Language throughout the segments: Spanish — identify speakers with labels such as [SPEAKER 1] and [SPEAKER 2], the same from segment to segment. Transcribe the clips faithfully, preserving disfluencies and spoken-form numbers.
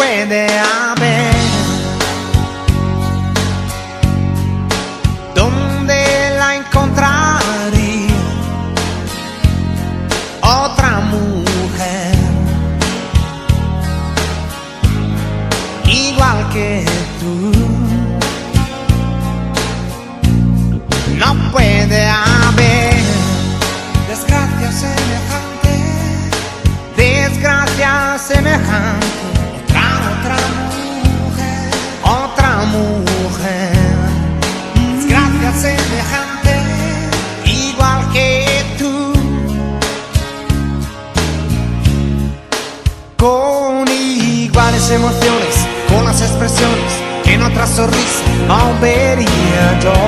[SPEAKER 1] puede haber. ¿Dónde la encontraría? Otra mujer igual que tú. No puede haber desgracia semejante, desgracia semejante. Otra, otra mujer, otra mujer, desgracia semejante, igual que tú. Con iguales emociones, con las expresiones que en otra sonrisa no vería yo.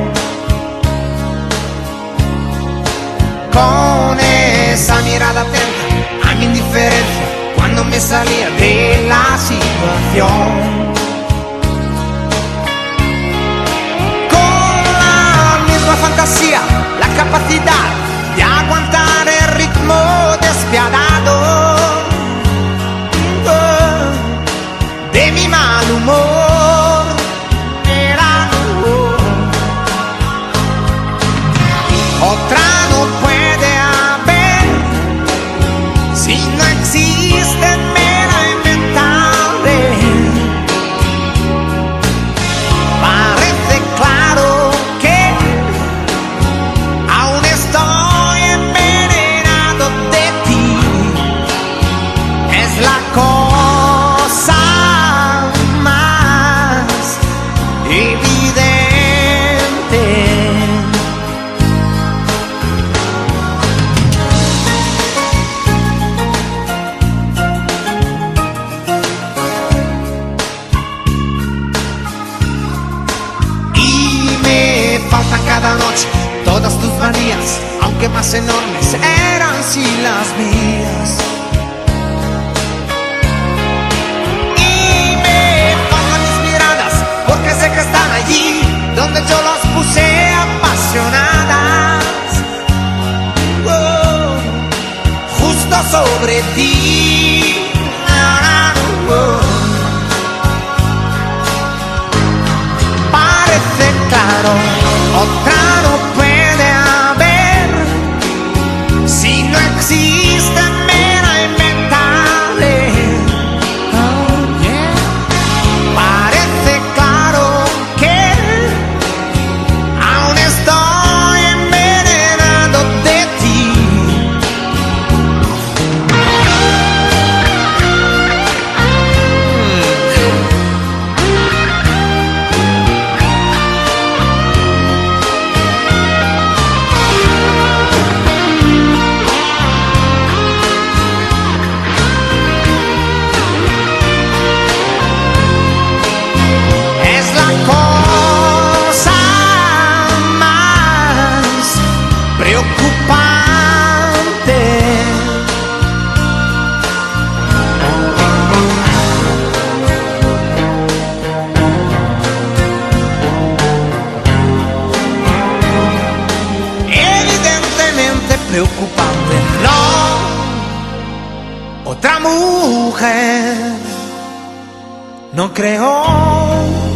[SPEAKER 1] Con esa mirada atenta a mi indiferencia cuando me salía de la situación. Con la misma fantasía, la capacidad de aguantar el ritmo despiadado de mi mal humor. Era otra no puede haber si no existe mera inventable. Parece claro que aún estoy envenenado de ti. Es la cosa más evidente. Faltan cada noche todas tus manías, aunque más enormes eran si las mías. Y me faltan mis miradas, porque sé que están allí donde yo las puse apasionadas. Oh, justo sobre ti. Oh, parece claro, otra no puede haber si no existe mera inventable. Oh, yeah. Parece claro que aún estoy envenenado de ti. Preocupante, no, otra mujer, no creo.